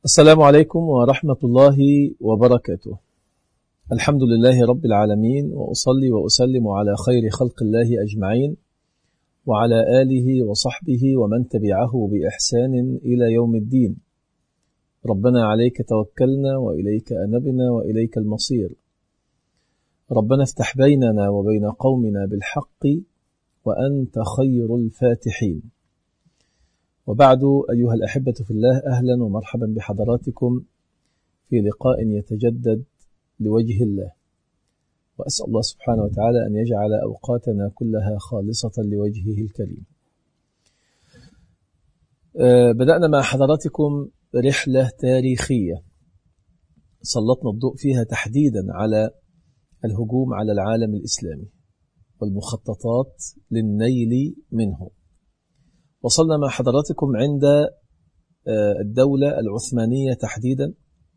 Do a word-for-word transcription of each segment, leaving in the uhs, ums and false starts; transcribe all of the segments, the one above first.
السلام عليكم ورحمة الله وبركاته. الحمد لله رب العالمين، وأصلي وأسلم على خير خلق الله أجمعين، وعلى آله وصحبه ومن تبعه بإحسان إلى يوم الدين. ربنا عليك توكلنا وإليك أنبنا وإليك المصير. ربنا افتح بيننا وبين قومنا بالحق وأنت خير الفاتحين. وبعد، أيها الأحبة في الله، أهلا ومرحبا بحضراتكم في لقاء يتجدد لوجه الله، وأسأل الله سبحانه وتعالى أن يجعل أوقاتنا كلها خالصة لوجهه الكريم. أه بدأنا مع حضراتكم رحلة تاريخية سلطنا الضوء فيها تحديدا على الهجوم على العالم الإسلامي والمخططات للنيل منه. وصلنا مع حضراتكم عند الدولة العثمانية تحديدا،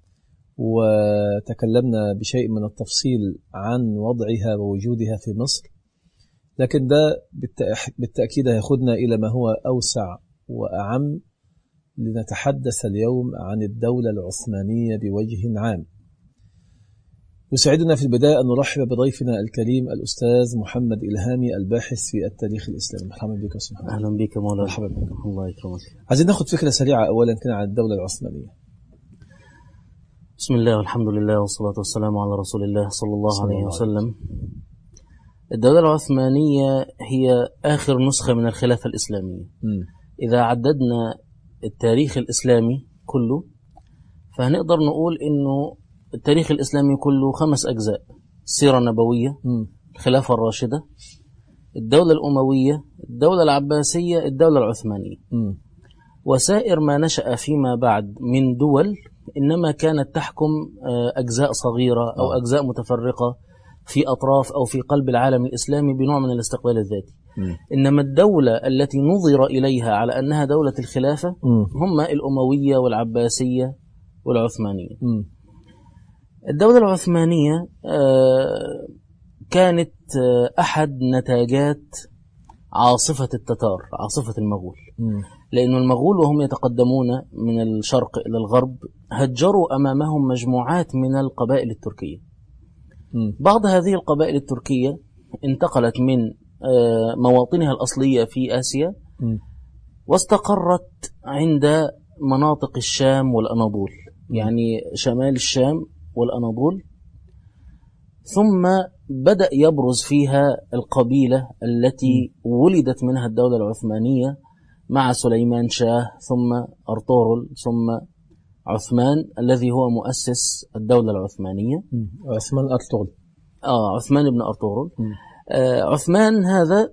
وتكلمنا بشيء من التفصيل عن وضعها ووجودها في مصر، لكن ده بالتأكيد هياخدنا إلى ما هو أوسع وأعم. لنتحدث اليوم عن الدولة العثمانية بوجه عام. يسعدنا في البداية أن نرحب بضيفنا الكريم الأستاذ محمد إلهامي، الباحث في التاريخ الإسلامي. مرحبا بك يا أستاذ محمد. أهلا بك مولانا. مرحبا بك. الله يكرمك. عايزين ناخد فكرة سريعة أولا كده عن الدولة العثمانية. بسم الله والحمد لله والصلاة والسلام على رسول الله صلى الله عليه وسلم. الدولة العثمانية هي آخر نسخة من الخلافة الإسلامية. م. إذا عددنا التاريخ الإسلامي كله فهنقدر نقول إنه التاريخ الإسلامي كله خمس أجزاء: السيرة النبوية، م. الخلافة الراشدة، الدولة الأموية، الدولة العباسية، الدولة العثمانية. م. وسائر ما نشأ فيما بعد من دول إنما كانت تحكم أجزاء صغيرة أو أجزاء متفرقة في أطراف أو في قلب العالم الإسلامي بنوع من الاستقلال الذاتي. م. إنما الدولة التي نظر إليها على أنها دولة الخلافة م. هم الأموية والعباسية والعثمانية. م. الدولة العثمانية كانت أحد نتاجات عاصفة التتار، عاصفة المغول. م. لأن المغول وهم يتقدمون من الشرق إلى الغرب هجروا أمامهم مجموعات من القبائل التركية. م. بعض هذه القبائل التركية انتقلت من مواطنها الأصلية في آسيا م. واستقرت عند مناطق الشام والأناضول، يعني شمال الشام والأناضول. ثم بدأ يبرز فيها القبيلة التي ولدت منها الدولة العثمانية مع سليمان شاه، ثم أرطغرل، ثم عثمان الذي هو مؤسس الدولة العثمانية. عثمان أرطغرل. آه عثمان بن أرطغرل. آه عثمان هذا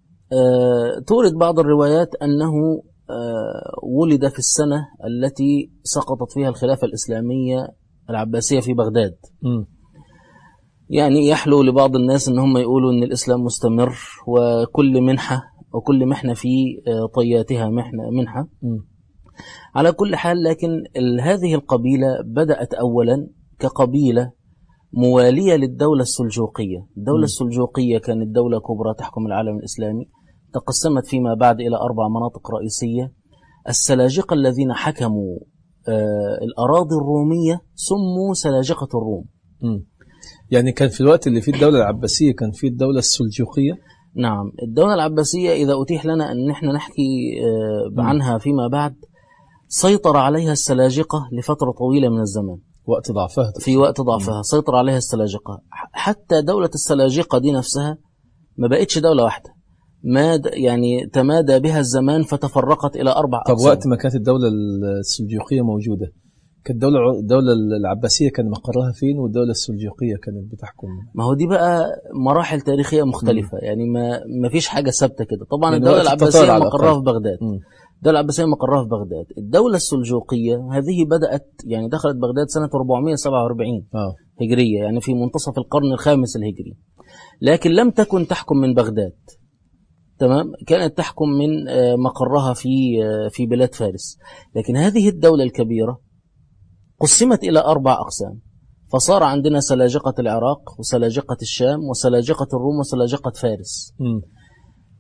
آه تورد بعض الروايات أنه آه ولد في السنة التي سقطت فيها الخلافة الإسلامية العباسية في بغداد. م. يعني يحلو لبعض الناس ان هم يقولوا ان الاسلام مستمر، وكل منحة وكل محنة في طياتها محنة منحة. م. على كل حال، لكن هذه القبيلة بدأت اولا كقبيلة موالية للدولة السلجوقية. الدولة م. السلجوقية كانت دولة كبرى تحكم العالم الإسلامي، تقسمت فيما بعد إلى أربع مناطق رئيسية. السلاجقة الذين حكموا آه الأراضي الرومية سموا سلاجقة الروم. م. يعني كان في الوقت اللي فيه الدولة العباسية كان فيه الدولة السلجوقية. نعم، الدولة العباسية إذا أتيح لنا أن نحن نحكي آه عنها فيما بعد، سيطر عليها السلاجقة لفترة طويلة من الزمان. وقت ضعفها في وقت ضعفها م. سيطر عليها السلاجقة، حتى دولة السلاجقة دي نفسها ما بقتش دولة واحدة، ما يعني تمادى بها الزمان فتفرقت إلى أربع طب أقسام. وقت ما كانت الدولة السلجوقية موجودة، كانت الدولة الدولة العباسية كان مقرها فين، والدولة السلجوقية كانت بتحكم؟ ما هو دي بقى مراحل تاريخية مختلفة. م. يعني ما ما فيش حاجة ثابتة كده. طبعا يعني الدولة العباسية مقرها في بغداد. م. الدولة العباسية مقرها في بغداد. الدولة السلجوقية هذه بدأت يعني دخلت بغداد سنة أربعمائة وسبعة وأربعين آه. هجرية، يعني في منتصف القرن الخامس الهجري، لكن لم تكن تحكم من بغداد. تمام، كانت تحكم من مقرها في في بلاد فارس. لكن هذه الدولة الكبيرة قسمت إلى أربع أقسام، فصار عندنا سلاجقة العراق وسلاجقة الشام وسلاجقة الروم وسلاجقة فارس. م.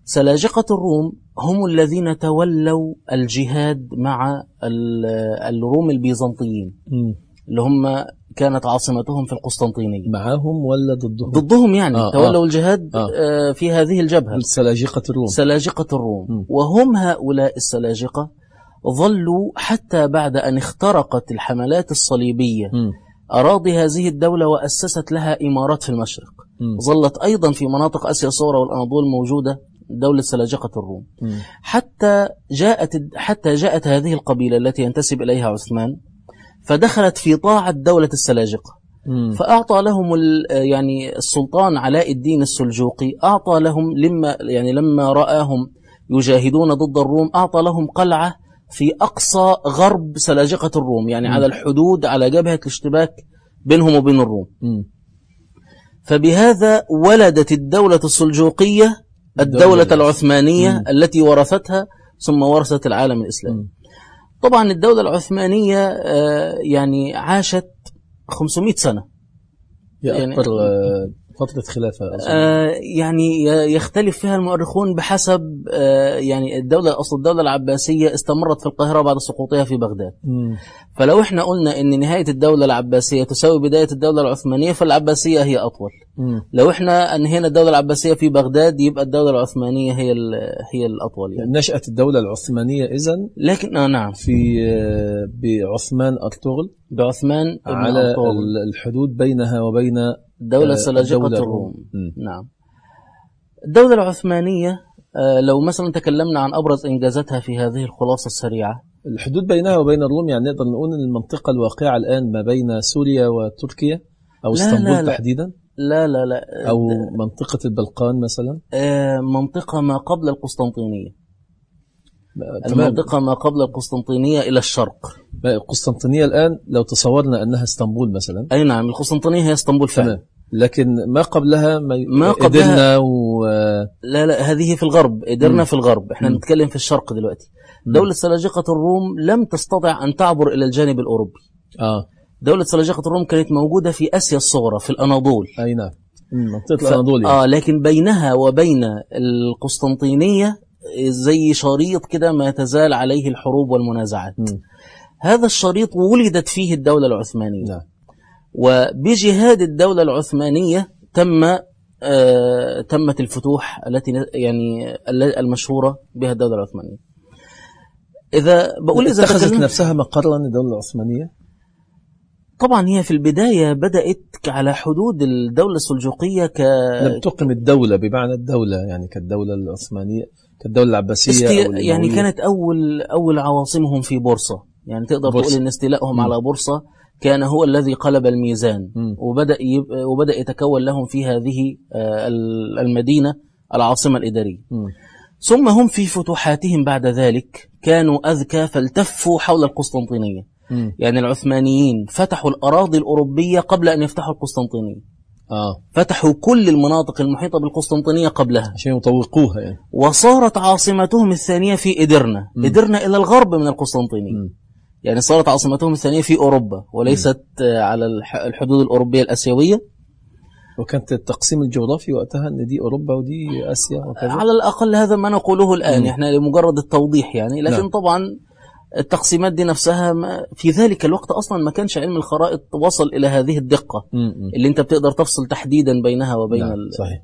سلاجقة الروم هم الذين تولوا الجهاد مع الروم البيزنطيين م. اللي هم كانت عاصمتهم في القسطنطينية. معهم ولا ضدهم؟ ضدهم يعني آه تولوا آه الجهاد آه في هذه الجبهة، سلاجقة الروم. سلاجقة الروم م. وهم هؤلاء السلاجقة ظلوا حتى بعد أن اخترقت الحملات الصليبية م. أراضي هذه الدولة وأسست لها إمارات في المشرق. م. ظلت أيضا في مناطق آسيا الصغرى والأناضول موجودة دولة سلاجقة الروم م. حتى جاءت حتى جاءت هذه القبيلة التي ينتسب إليها عثمان فدخلت في طاعة دولة السلاجقة. م. فأعطى لهم يعني السلطان علاء الدين السلجوقي أعطى لهم لما يعني لما رآهم يجاهدون ضد الروم أعطى لهم قلعة في أقصى غرب سلاجقة الروم، يعني م. على الحدود على جبهة الاشتباك بينهم وبين الروم. م. فبهذا ولدت الدولة السلجوقية الدولة العثمانية م. التي ورثتها ثم ورثت العالم الإسلامي. م. طبعا الدولة العثمانية يعني عاشت خمسمائة سنة، يعني أكبر فترة خلافة آه يعني يختلف فيها المؤرخون بحسب آه يعني الدولة أصل الدولة العباسية استمرت في القاهرة بعد سقوطها في بغداد. م. فلو احنا قلنا ان نهاية الدولة العباسية تساوي بداية الدولة العثمانية فالعباسية هي أطول. م. لو احنا انهينا الدولة العباسية في بغداد يبقى الدولة العثمانية هي هي الأطول. يعني نشأت الدولة العثمانية إذن لكن آه نعم في بعثمان أرطغرل بعثمان على أرطغرل. الحدود بينها وبين دولة سلاجقة الروم. نعم. الدولة العثمانية لو مثلا تكلمنا عن أبرز إنجازاتها في هذه الخلاصة السريعة، الحدود بينها وبين الروم يعني نقدر نقول أن المنطقة الواقعة الآن ما بين سوريا وتركيا أو لا اسطنبول لا لا تحديدا، لا لا لا أو منطقة البلقان مثلا، منطقة ما قبل القسطنطينية، المنطقة ما قبل القسطنطينية إلى الشرق. القسطنطينية الآن لو تصورنا أنها اسطنبول مثلا، أي نعم القسطنطينية هي اسطنبول فعلا، لكن ما قبلها ما, ما قبلها و... لا لا هذه في الغرب، قدرنا م. في الغرب، احنا م. نتكلم في الشرق دلوقتي. م. دولة سلاجقة الروم لم تستطع أن تعبر إلى الجانب الأوروبي. آه. دولة سلاجقة الروم كانت موجودة في آسيا الصغرى في الأناضول. أي نعم منطقة الأناضول يعني. آه لكن بينها وبين القسطنطينية زي شريط كده ما تزال عليه الحروب والمنازعات. م. هذا الشريط ولدت فيه الدولة العثمانية. نعم. وبجهاد الدولة العثمانية تم آه تمت الفتوح التي يعني المشهورة بها الدولة العثمانية. إذا بقول إذا اتخذت نفسها مقرا الدولة العثمانية. طبعا هي في البداية بدأت على حدود الدولة السلجوقية ك لم تقم الدولة بمعنى الدولة يعني كالدولة العثمانية كالدولة العباسية استي... أو يعني كانت أول أول عواصمهم في بورصة، يعني تقدر بورصة. تقول إن استيلائهم م. على بورصة كان هو الذي قلب الميزان، م. وبدأ يب... وبدأ يتكون لهم في هذه المدينة العاصمة الإدارية. م. ثم هم في فتوحاتهم بعد ذلك كانوا أذكى فالتفوا حول القسطنطينية. م. يعني العثمانيين فتحوا الأراضي الأوروبية قبل أن يفتحوا القسطنطينية. آه. فتحوا كل المناطق المحيطة بالقسطنطينية قبلها عشان يطوقوها يعني. وصارت عاصمتهم الثانية في إدرنا. م. إدرنا إلى الغرب من القسطنطينية. م. يعني صارت عاصمتهم الثانية في أوروبا وليست م. على الحدود الأوروبية الأسيوية. وكانت التقسيم الجغرافي وقتها أن دي أوروبا ودي آسيا وكذا. على الأقل هذا ما نقوله الآن. م. إحنا لمجرد التوضيح يعني، لكن نعم. طبعا التقسيمات دي نفسها في ذلك الوقت أصلا ما كانش علم الخرائط وصل إلى هذه الدقة م-م. اللي أنت بتقدر تفصل تحديدا بينها وبين نعم. ال... صحيح.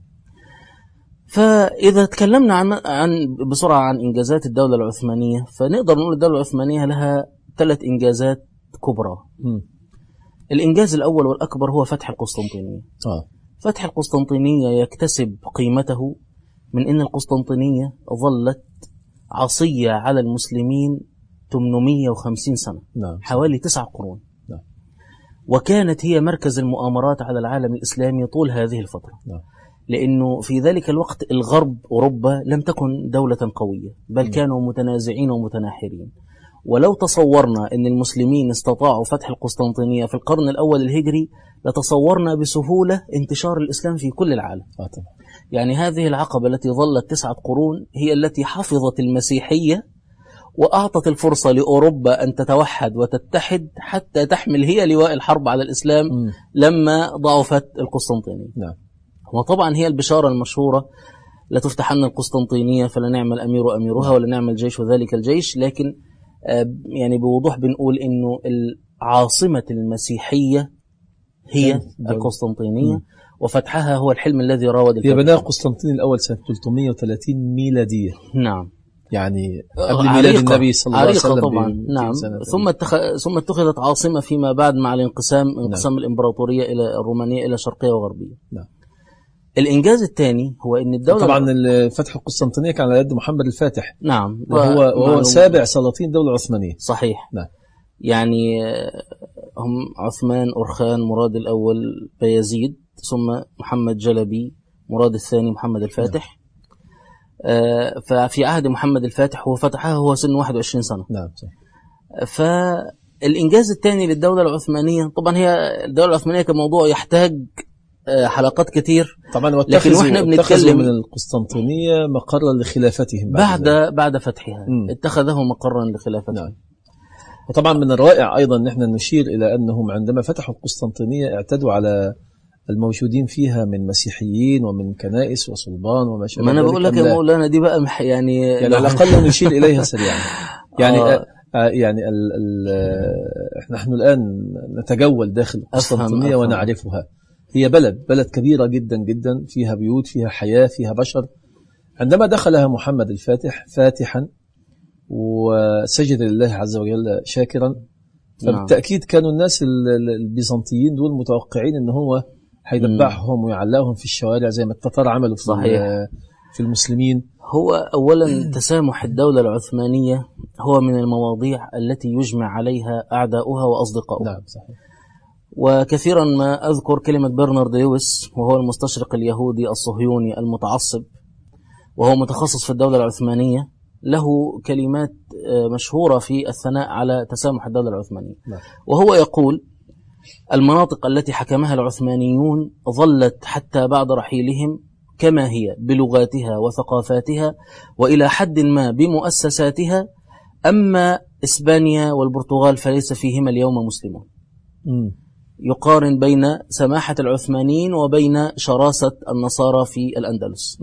فإذا تكلمنا عن... عن بسرعة عن إنجازات الدولة العثمانية فنقدر نقول الدولة العثمانية لها ثلاث إنجازات كبرى. م. الإنجاز الأول والأكبر هو فتح القسطنطينية. آه. فتح القسطنطينية يكتسب قيمته من أن القسطنطينية ظلت عصية على المسلمين ثمانمائة وخمسين سنة. نعم. حوالي تسع قرون. نعم. وكانت هي مركز المؤامرات على العالم الإسلامي طول هذه الفترة. نعم. لأنه في ذلك الوقت الغرب أوروبا لم تكن دولة قوية بل م. كانوا متنازعين ومتناحرين. ولو تصورنا أن المسلمين استطاعوا فتح القسطنطينية في القرن الأول الهجري لتصورنا بسهولة انتشار الإسلام في كل العالم. آه. يعني هذه العقبة التي ظلت تسعة قرون هي التي حفظت المسيحية وأعطت الفرصة لأوروبا أن تتوحد وتتحد حتى تحمل هي لواء الحرب على الإسلام م. لما ضعفت القسطنطينية. نعم. وطبعا هي البشارة المشهورة لا تفتحن القسطنطينية فلا نعم الأمير أميرها ولا نعم الجيش ذلك الجيش، لكن يعني بوضوح بنقول إنه عاصمة المسيحية هي القسطنطينية، وفتحها هو الحلم الذي راود الفتح. هي بناها قسطنطين الأول سنة ثلاثمائة وثلاثين ميلادية. نعم، يعني قبل ميلاد النبي صلى الله عليه وسلم طبعا. نعم. ثم اتخ... ثم اتخذت عاصمة فيما بعد مع الانقسام انقسام نعم. الإمبراطورية إلى الرومانية إلى شرقية وغربية. نعم. الإنجاز الثاني هو أن الدولة طبعا فتح القسطنطينية كان على يد محمد الفاتح. نعم. وهو, وهو سابع سلاطين الدولة العثمانية. صحيح. نعم. يعني هم عثمان، أرخان، مراد الأول، بايزيد، ثم محمد جلبي، مراد الثاني، محمد الفاتح. نعم. آه ففي عهد محمد الفاتح هو فتحها هو سن واحد وعشرين سنة. نعم. فالإنجاز الثاني للدولة العثمانية، طبعا هي الدولة العثمانية كموضوع يحتاج حلقات كتير طبعا، لكن واحنا بنتكلم من القسطنطينية مقرا لخلافتهم بعد بعد, بعد فتحها م. اتخذه مقرا لخلافتهم. نعم. وطبعا من الرائع أيضا نحن نشير إلى أنهم عندما فتحوا القسطنطينية اعتدوا على الموجودين فيها من مسيحيين ومن كنائس وصلبان وما شابه. ما أنا بقول لك يا مولانا دي بقى يعني يعني على الأقل نشير إليها سريعا. يعني آه. يعني ال ال نحن الآن نتجول داخل القسطنطينية ونعرفها. هي بلد بلد كبيرة جدا جدا، فيها بيوت، فيها حياة، فيها بشر. عندما دخلها محمد الفاتح فاتحا وسجد لله عز وجل شاكرا، فبالتأكيد كانوا الناس البيزنطيين دول متوقعين ان هو هيدبعهم ويعلقهم في الشوارع زي ما التتار عملوا في, في المسلمين. هو أولا تسامح الدولة العثمانية هو من المواضيع التي يجمع عليها أعداؤها وأصدقاؤها. نعم صحيح. وكثيرا ما أذكر كلمة برنارد لويس، وهو المستشرق اليهودي الصهيوني المتعصب وهو متخصص في الدولة العثمانية، له كلمات مشهورة في الثناء على تسامح الدولة العثمانية. وهو يقول: المناطق التي حكمها العثمانيون ظلت حتى بعد رحيلهم كما هي بلغاتها وثقافاتها وإلى حد ما بمؤسساتها، أما إسبانيا والبرتغال فليس فيهما اليوم مسلمون. م. يقارن بين سماحة العثمانيين وبين شراسة النصارى في الأندلس.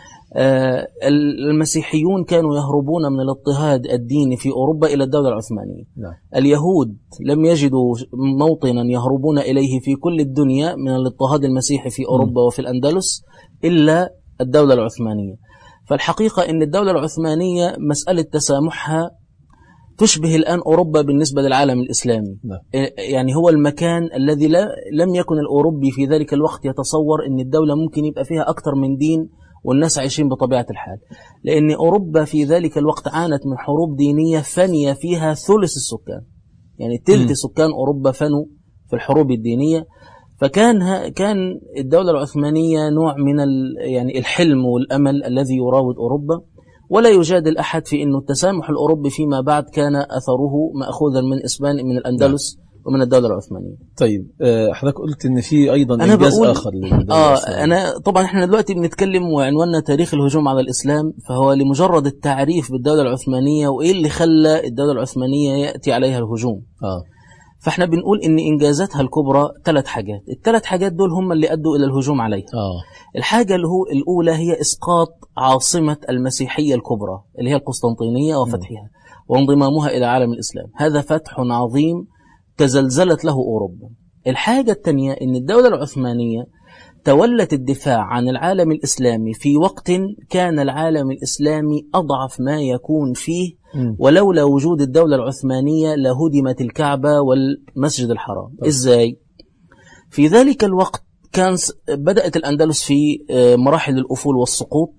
آه المسيحيون كانوا يهربون من الاضطهاد الديني في أوروبا إلى الدولة العثمانية. نعم. اليهود لم يجدوا موطنا يهربون إليه في كل الدنيا من الاضطهاد المسيحي في أوروبا م. وفي الأندلس إلا الدولة العثمانية. فالحقيقة أن الدولة العثمانية مسألة تسامحها تشبه الآن أوروبا بالنسبة للعالم الإسلامي. نعم. يعني هو المكان الذي لا لم يكن الأوروبي في ذلك الوقت يتصور أن الدولة ممكن يبقى فيها أكثر من دين والناس عايشين بطبيعة الحال، لأن أوروبا في ذلك الوقت عانت من حروب دينية فني فيها ثلث السكان، يعني تلت سكان أوروبا فنوا في الحروب الدينية. فكان كان الدولة العثمانية نوع من يعني الحلم والأمل الذي يراود أوروبا، ولا يجادل أحد في أنه التسامح الأوروبي فيما بعد كان أثره مأخوذا من إسبانيا، من الأندلس ومن الدولة العثمانية. طيب حضرتك قلت إن في أيضا إنجاز آخر للدولة آه أنا طبعا إحنا دلوقتي بنتكلم وعنواننا تاريخ الهجوم على الإسلام، فهو لمجرد التعريف بالدولة العثمانية وإيه اللي خلى الدولة العثمانية يأتي عليها الهجوم. آه. فإحنا بنقول إن إنجازاتها الكبرى ثلاث حاجات، الثلاث حاجات دول هم اللي أدوا إلى الهجوم عليها. آه. الحاجة اللي هو الأولى هي إسقاط عاصمة المسيحية الكبرى اللي هي القسطنطينية وفتحها م. وانضمامها إلى عالم الإسلام. هذا فتح عظيم تزلزلت له أوروبا. الحاجة الثانية إن الدولة العثمانية تولت الدفاع عن العالم الإسلامي في وقت كان العالم الإسلامي أضعف ما يكون فيه، ولولا وجود الدولة العثمانية لهدمت الكعبة والمسجد الحرام. إزاي؟ في ذلك الوقت كان بدأت الأندلس في مراحل الأفول والسقوط،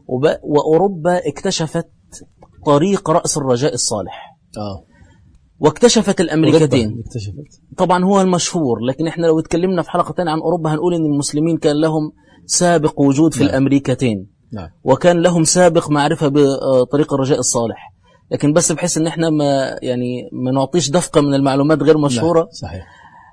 وأوروبا اكتشفت طريق رأس الرجاء الصالح. آه. واكتشفت الأمريكتين. اكتشفت. طبعا هو المشهور، لكن احنا لو اتكلمنا في حلقة تانية عن أوروبا هنقول إن المسلمين كان لهم سابق وجود في نعم. الأمريكتين. نعم. وكان لهم سابق معرفة بطريق الرجاء الصالح، لكن بس بحيث ان احنا ما يعني ما نعطيش دفقة من المعلومات غير مشهورة. نعم. صحيح.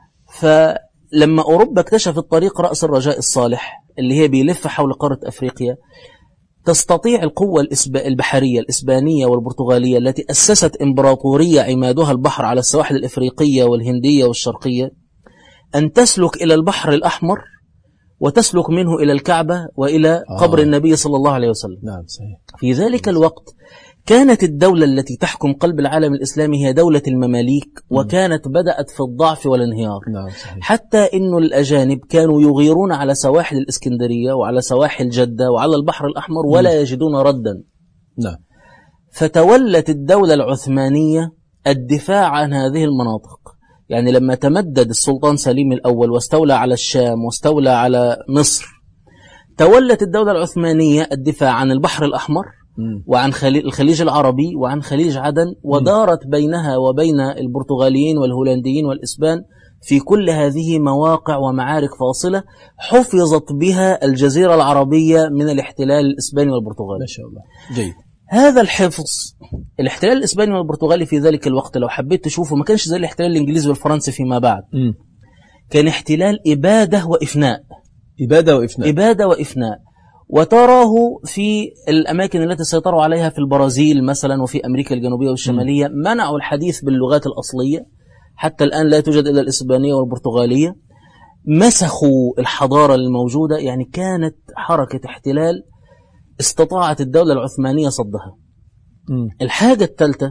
فلما أوروبا اكتشفت طريق رأس الرجاء الصالح اللي هي بيلف حول قارة أفريقيا، تستطيع القوة البحرية الإسبانية والبرتغالية التي أسست إمبراطورية عمادها البحر على السواحل الإفريقية والهندية والشرقية أن تسلك إلى البحر الأحمر وتسلك منه إلى الكعبة وإلى آه. قبر النبي صلى الله عليه وسلم. نعم صحيح. في ذلك الوقت كانت الدولة التي تحكم قلب العالم الإسلامي هي دولة المماليك، وكانت بدأت في الضعف والانهيار. نعم صحيح. حتى إنه الأجانب كانوا يغيرون على سواحل الإسكندرية وعلى سواحل جدة وعلى البحر الأحمر ولا يجدون ردا. نعم. فتولت الدولة العثمانية الدفاع عن هذه المناطق. يعني لما تمدد السلطان سليم الأول واستولى على الشام واستولى على مصر، تولت الدولة العثمانية الدفاع عن البحر الأحمر وعن الخليج العربي وعن خليج عدن، ودارت بينها وبين البرتغاليين والهولنديين والإسبان في كل هذه مواقع ومعارك فاصلة حفظت بها الجزيرة العربية من الاحتلال الإسباني والبرتغالي. ما شاء الله. جيد. هذا الحفظ، الاحتلال الإسباني والبرتغالي في ذلك الوقت لو حبيت تشوفه ما كانش زي الاحتلال الإنجليزي والفرنسي فيما بعد. م. كان احتلال إبادة وإفناء. إبادة وإفناء. إبادة وإفناء. وتراه في الأماكن التي سيطروا عليها في البرازيل مثلا وفي أمريكا الجنوبية والشمالية، م. منعوا الحديث باللغات الأصلية، حتى الآن لا توجد إلا الإسبانية والبرتغالية. مسخوا الحضارة الموجودة. يعني كانت حركة احتلال استطاعت الدولة العثمانية صدها. م. الحاجة الثالثة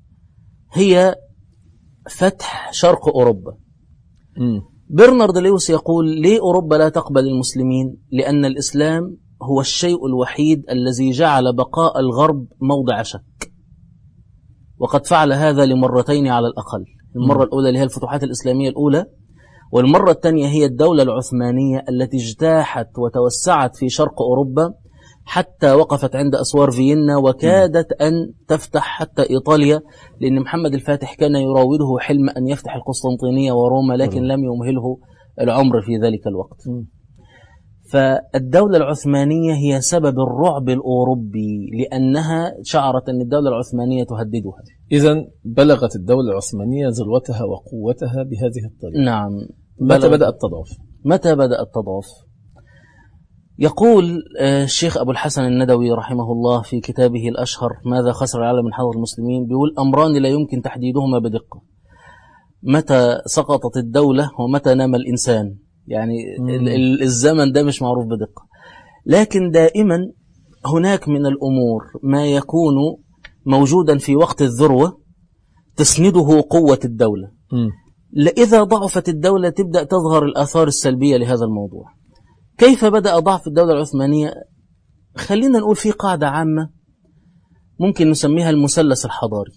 هي فتح شرق أوروبا. م. برنارد لويس يقول: ليه أوروبا لا تقبل المسلمين؟ لأن الإسلام هو الشيء الوحيد الذي جعل بقاء الغرب موضع شك، وقد فعل هذا لمرتين على الأقل. المرة الأولى اللي هي الفتوحات الإسلامية الأولى، والمرة الثانية هي الدولة العثمانية التي اجتاحت وتوسعت في شرق أوروبا حتى وقفت عند أسوار فيينا، وكادت أن تفتح حتى إيطاليا، لأن محمد الفاتح كان يراوده حلم أن يفتح القسطنطينية وروما، لكن لم يمهله العمر في ذلك الوقت. فالدولة العثمانية هي سبب الرعب الأوروبي، لأنها شعرت أن الدولة العثمانية تهددها. إذن بلغت الدولة العثمانية ذروتها وقوتها بهذه الطريقة. نعم. متى بدأت تضعف؟ متى بدأت تضعف؟ يقول الشيخ أبو الحسن الندوي رحمه الله في كتابه الأشهر ماذا خسر العالم من حضر المسلمين، بيقول: أمران لا يمكن تحديدهما بدقة: متى سقطت الدولة ومتى نام الإنسان. يعني الزمن ده مش معروف بدقة، لكن دائما هناك من الأمور ما يكون موجودا في وقت الذروة تسنده قوة الدولة. إذا ضعفت الدولة تبدأ تظهر الآثار السلبية لهذا الموضوع. كيف بدأ ضعف الدولة العثمانية؟ خلينا نقول في قاعدة عامة ممكن نسميها المثلث الحضاري: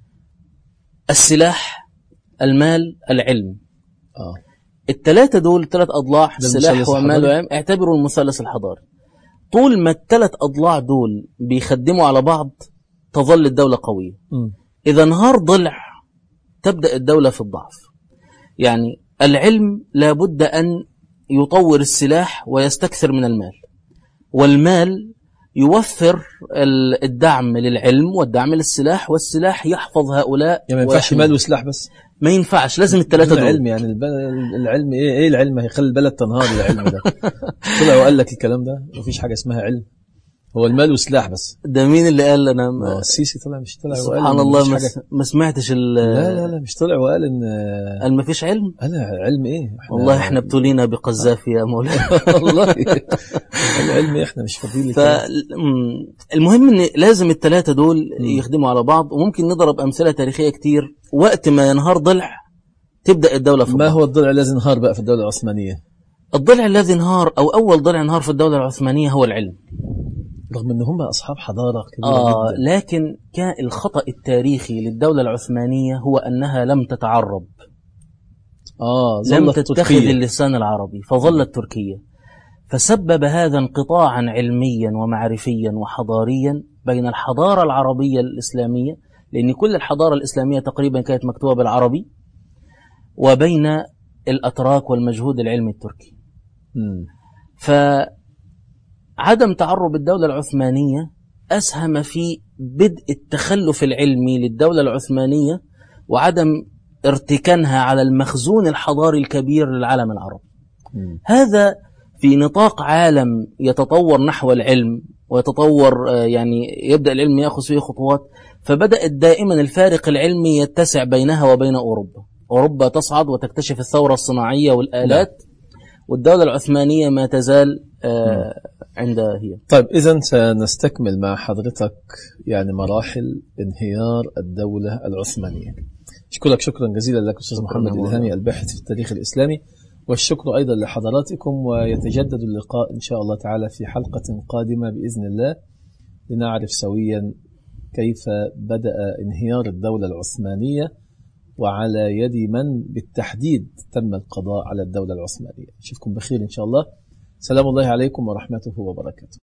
السلاح، المال، العلم. آه. الثلاثة دول ثلاث أضلاع، سلاح ومال وعلم، اعتبروا المثلث الحضاري. طول ما الثلاث أضلاع دول بيخدموا على بعض تظل الدولة قوية. م. إذا انهار ضلع تبدأ الدولة في الضعف. يعني العلم لابد أن يطور السلاح ويستكثر من المال، والمال يوفر الدعم للعلم والدعم للسلاح، والسلاح يحفظ هؤلاء. يعني ما ينفعش مال وسلاح بس، ما ينفعش، لازم الثلاثة دول. العلم يعني العلم ايه ايه العلم هيخلي البلد تنهار؟ العلم ده طلع وقال لك الكلام ده؟ مفيش حاجة اسمها علم، هو المال وسلاح بس. ده مين اللي قال؟ انا ما... السيسي طلع مش طلع وقال سبحان الله ما, ما سمعتش ال... لا لا لا مش طلع وقال ان قال ما فيش علم. انا علم ايه احنا... والله احنا ابتلينا بقذافي يا مولانا والله العلم احنا مش فاضيين. ف... المهم ان لازم الثلاثه دول م. يخدموا على بعض، وممكن نضرب امثله تاريخيه كتير. وقت ما ينهار ضلع تبدا الدوله في ما هو الضلع الذي انهار بقى في الدوله العثمانيه؟ الضلع الذي انهار او اول ضلع انهار في الدوله العثمانيه هو العلم، رغم ان هم اصحاب حضاره كبيره آه جدا. لكن كان الخطأ التاريخي للدولة العثمانية هو انها لم تتعرب، اه لم تتخذ اللسان العربي، فظلت تركيا، فسبب هذا انقطاعا علميا ومعرفيا وحضاريا بين الحضارة العربية الإسلامية، لأن كل الحضارة الإسلامية تقريبا كانت مكتوبة بالعربي، وبين الأتراك والمجهود العلمي التركي. م. ف عدم تعرب الدولة العثمانية أسهم في بدء التخلف العلمي للدولة العثمانية وعدم ارتكانها على المخزون الحضاري الكبير للعالم العربي. م. هذا في نطاق عالم يتطور نحو العلم ويتطور، يعني يبدأ العلم يأخذ فيه خطوات، فبدأت دائما الفارق العلمي يتسع بينها وبين أوروبا. أوروبا تصعد وتكتشف الثورة الصناعية والآلات، والدولة العثمانية ما تزال عندها هي. طيب إذن سنستكمل مع حضرتك يعني مراحل انهيار الدولة العثمانية. أشكرك شكرا جزيلا لك أستاذ محمد الإلهامي الباحث في التاريخ الإسلامي، والشكر أيضا لحضراتكم، ويتجدد اللقاء إن شاء الله تعالى في حلقة قادمة بإذن الله لنعرف سويا كيف بدأ انهيار الدولة العثمانية وعلى يد من بالتحديد تم القضاء على الدولة العثمانية. أشوفكم بخير إن شاء الله. سلام الله عليكم ورحمته وبركاته.